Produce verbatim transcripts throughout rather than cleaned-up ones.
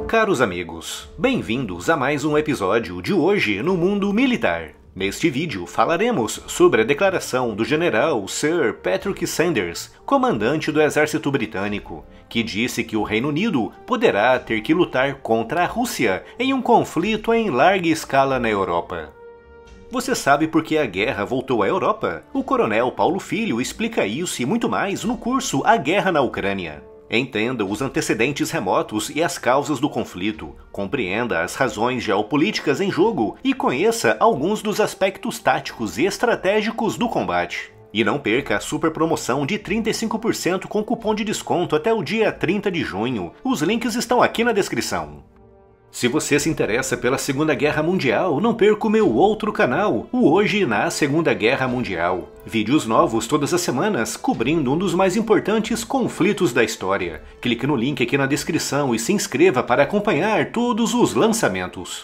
Caros amigos, bem-vindos a mais um episódio de Hoje no Mundo Militar. Neste vídeo falaremos sobre a declaração do general Sir Patrick Sanders, comandante do exército britânico, que disse que o Reino Unido poderá ter que lutar contra a Rússia em um conflito em larga escala na Europa. Você sabe por que a guerra voltou à Europa? O coronel Paulo Filho explica isso e muito mais no curso A Guerra na Ucrânia. Entenda os antecedentes remotos e as causas do conflito, compreenda as razões geopolíticas em jogo e conheça alguns dos aspectos táticos e estratégicos do combate. E não perca a super promoção de trinta e cinco por cento com cupom de desconto até o dia trinta de junho. Os links estão aqui na descrição. Se você se interessa pela Segunda Guerra Mundial, não perca o meu outro canal, o Hoje na Segunda Guerra Mundial. Vídeos novos todas as semanas, cobrindo um dos mais importantes conflitos da história. Clique no link aqui na descrição e se inscreva para acompanhar todos os lançamentos.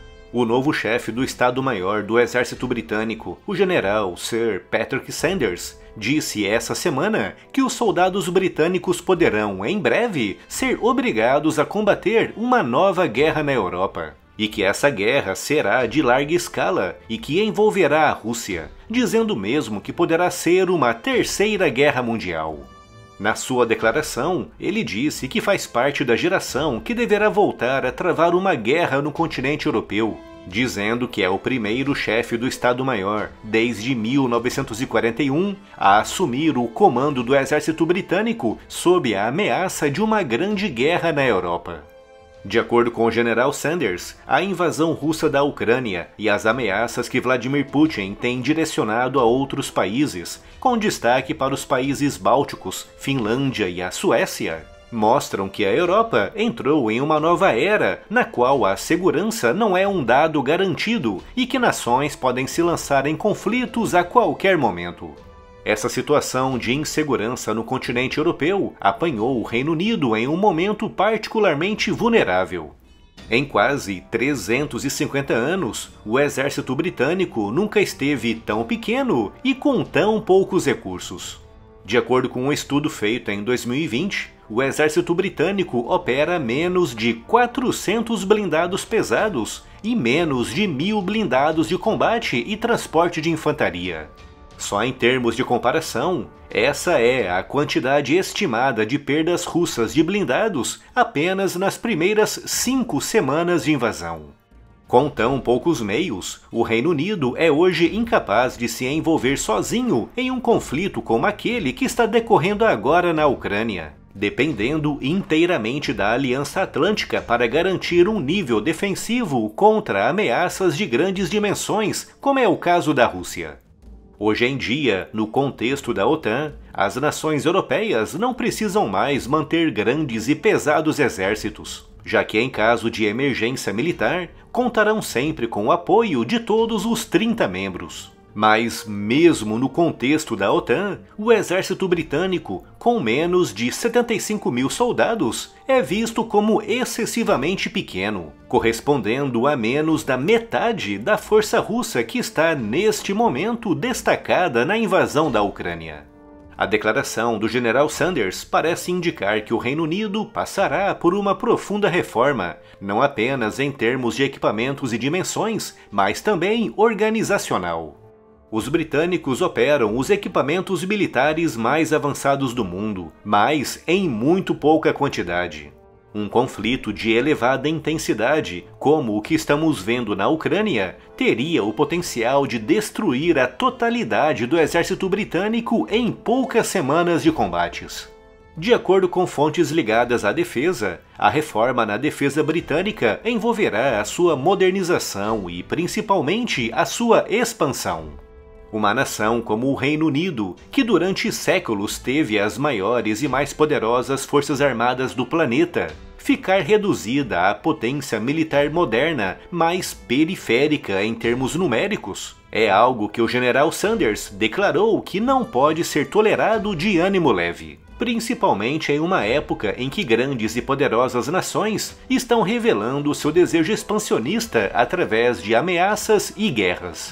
O novo chefe do Estado-Maior do Exército Britânico, o general Sir Patrick Sanders, disse essa semana que os soldados britânicos poderão, em breve, ser obrigados a combater uma nova guerra na Europa. E que essa guerra será de larga escala e que envolverá a Rússia, dizendo mesmo que poderá ser uma terceira guerra mundial. Na sua declaração, ele disse que faz parte da geração que deverá voltar a travar uma guerra no continente europeu, dizendo que é o primeiro chefe do Estado-Maior, desde mil novecentos e quarenta e um, a assumir o comando do exército britânico sob a ameaça de uma grande guerra na Europa. De acordo com o general Sanders, a invasão russa da Ucrânia e as ameaças que Vladimir Putin tem direcionado a outros países, com destaque para os países bálticos, Finlândia e a Suécia, mostram que a Europa entrou em uma nova era na qual a segurança não é um dado garantido e que nações podem se lançar em conflitos a qualquer momento. Essa situação de insegurança no continente europeu apanhou o Reino Unido em um momento particularmente vulnerável. Em quase trezentos e cinquenta anos, o exército britânico nunca esteve tão pequeno e com tão poucos recursos. De acordo com um estudo feito em dois mil e vinte, o exército britânico opera menos de quatrocentos blindados pesados e menos de mil blindados de combate e transporte de infantaria. Só em termos de comparação, essa é a quantidade estimada de perdas russas de blindados apenas nas primeiras cinco semanas de invasão. Com tão poucos meios, o Reino Unido é hoje incapaz de se envolver sozinho em um conflito como aquele que está decorrendo agora na Ucrânia, dependendo inteiramente da Aliança Atlântica para garantir um nível defensivo contra ameaças de grandes dimensões, como é o caso da Rússia. Hoje em dia, no contexto da OTAN, as nações europeias não precisam mais manter grandes e pesados exércitos, já que em caso de emergência militar, contarão sempre com o apoio de todos os trinta membros. Mas, mesmo no contexto da OTAN, o exército britânico, com menos de setenta e cinco mil soldados, é visto como excessivamente pequeno, correspondendo a menos da metade da força russa que está neste momento destacada na invasão da Ucrânia. A declaração do general Sanders parece indicar que o Reino Unido passará por uma profunda reforma, não apenas em termos de equipamentos e dimensões, mas também organizacional. Os britânicos operam os equipamentos militares mais avançados do mundo, mas em muito pouca quantidade. Um conflito de elevada intensidade, como o que estamos vendo na Ucrânia, teria o potencial de destruir a totalidade do exército britânico em poucas semanas de combates. De acordo com fontes ligadas à defesa, a reforma na defesa britânica envolverá a sua modernização e, principalmente, a sua expansão. Uma nação como o Reino Unido, que durante séculos teve as maiores e mais poderosas forças armadas do planeta, ficar reduzida à potência militar moderna mais periférica em termos numéricos, é algo que o general Sanders declarou que não pode ser tolerado de ânimo leve, principalmente em uma época em que grandes e poderosas nações estão revelando seu desejo expansionista através de ameaças e guerras.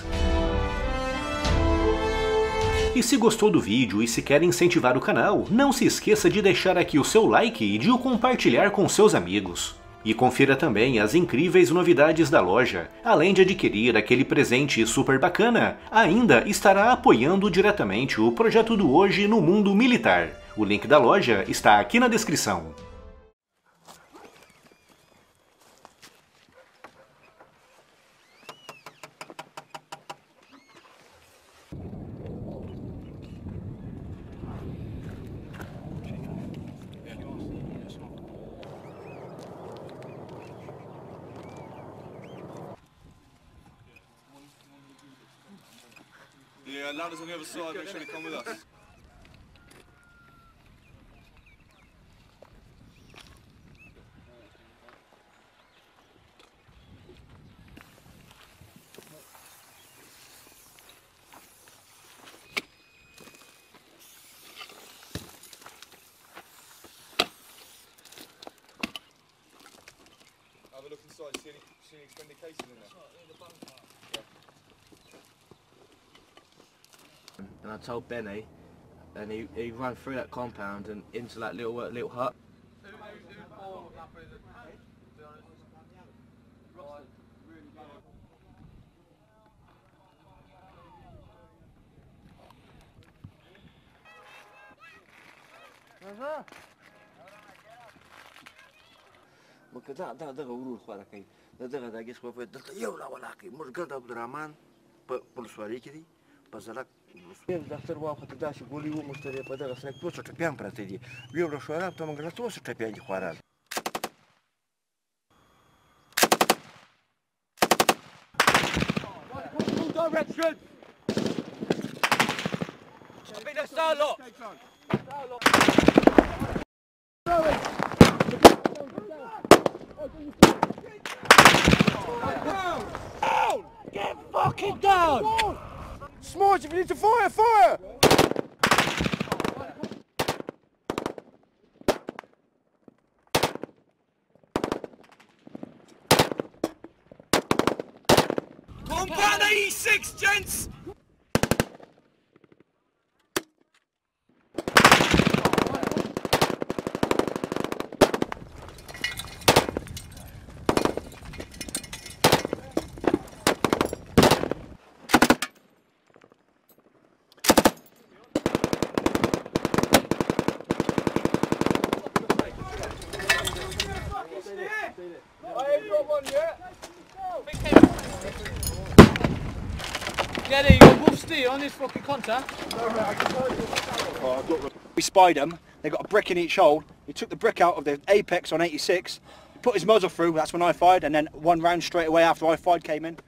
E se gostou do vídeo e se quer incentivar o canal, não se esqueça de deixar aqui o seu like e de o compartilhar com seus amigos. E confira também as incríveis novidades da loja. Além de adquirir aquele presente super bacana, ainda estará apoiando diretamente o projeto do Hoje no Mundo Militar. O link da loja está aqui na descrição. Yeah, ladders on the other side, make sure they come with us. Have a look inside, see any, see any extended cases in there? And I told Benny, and he, he ran through that compound and into that little uh, little hut. Maka da da da urul khwara kai da da da gis khwa da yau la wala kai murgan da Abdurrahman polswari kidi pazalak دفتر واخد داش يقول لي مشتري بدل غسلك توسو تبيان براتدي بيورو شوارع تو من توسو تبيان دي خوارال direction speed of Starlock down get fucking down Smudge, if you need to fire, fire! Compound eighty-six, gents! Yeah, there you go, wolf steer on this fucking contact. We spied them, they got a brick in each hole. He took the brick out of the apex on eighty-six, he put his muzzle through, that's when I fired, and then one round straight away after I fired came in.